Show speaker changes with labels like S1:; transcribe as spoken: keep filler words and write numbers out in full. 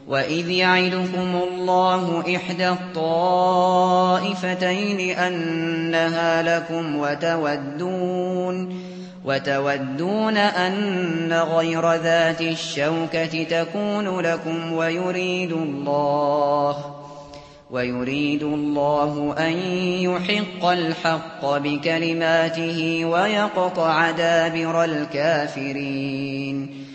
S1: وَإِذْ يَعِدُكُمُ اللَّهُ إِحْدَى الطَّائِفَتَيْنِ أَنَّهَا لَكُمْ وَتَوَدُّونَ وتودون أَنَّ غَيْرَ ذَاتِ الشَّوْكَةِ تَكُونُ لَكُمْ وَيُرِيدُ اللَّهُ وَيُرِيدُ اللَّهُ أَن يُحِقَّ الْحَقَّ بِكَلِمَاتِهِ وَيَقْطَعَ دَابِرَ الْكَافِرِينَ